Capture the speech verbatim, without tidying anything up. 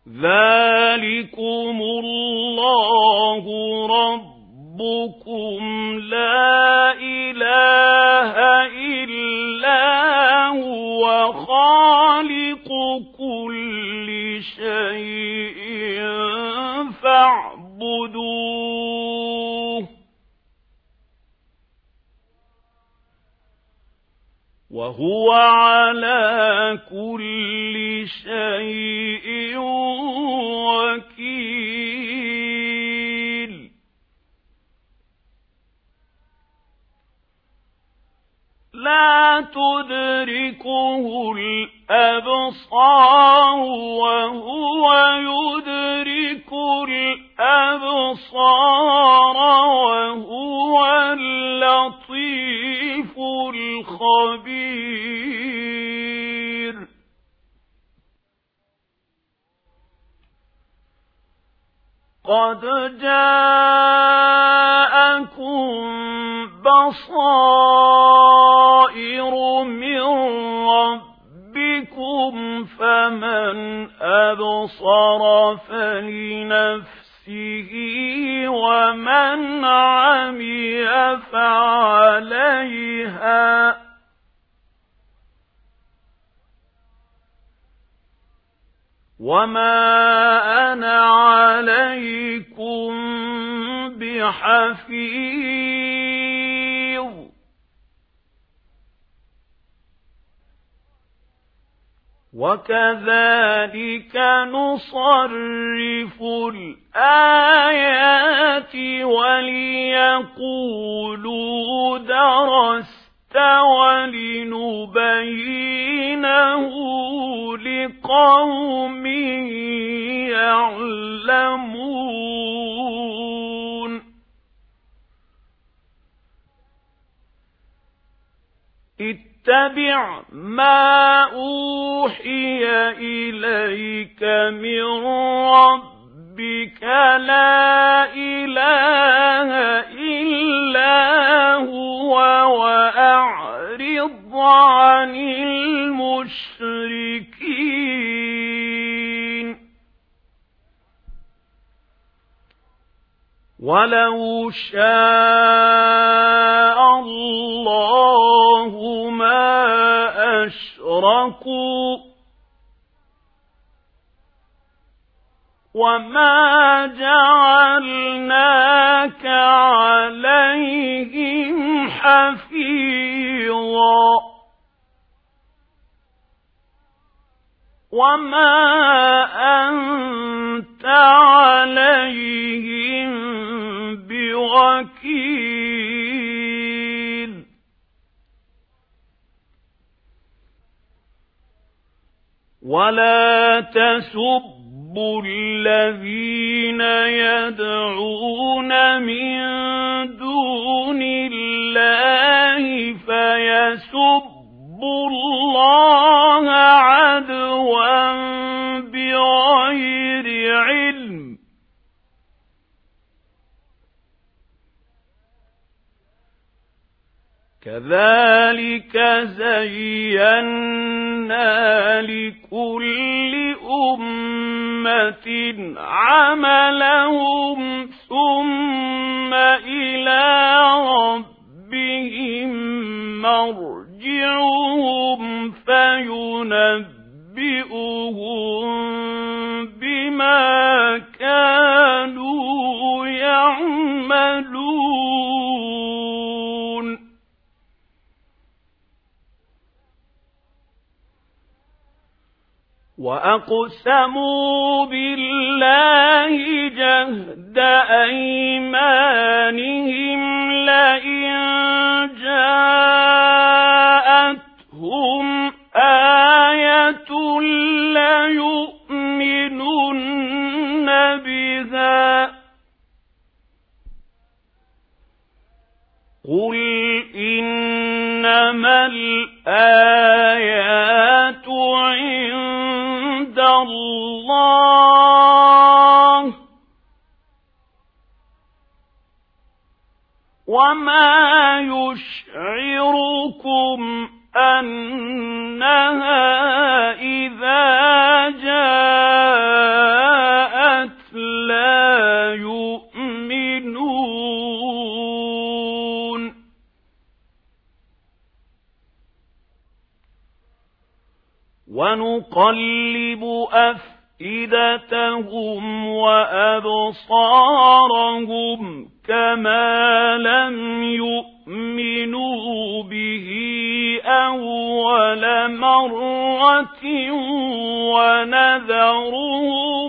ذلكم الله ربكم لا إله إلا هو خالق كل شيء فاعبدوه وهو على كل شيء وكيل لا تدركه الأبصار وهو يدرك الأبصار وهو اللطيف الخبير قد جاءكم بصائر من ربكم فمن أبصر فلنفسه ومن عمي فعليها وما أنا عليكم بحفيظ وكذلك نصرف الآيات وليقولوا درست ولنبينه لقوم يعلمون اتبع ما أوحي إليك من ربك لا إله إلا هو وأعرض عن المشركين ولو شاء الله ما أشركوا وما جعلناك عليهم حفيظا وما أنت عليهم بوكيل ولا تسبوا الذين يدعون من دون الله فيسبوا الله عدوا بغير علم كذلك زينا لكل أمة عملهم ثم إلى ربهم مرجعهم فينبئهم بما كانوا يعملون وأقسموا بالله جهد أيمانهم لئن جاءتهم آية ليؤمنن بها قل إنما الآيات عند الله وما يشعركم أنها إذا جاءت ونقلب أفئدتهم وأبصارهم كما لم يؤمنوا به أول مرة ونذرهم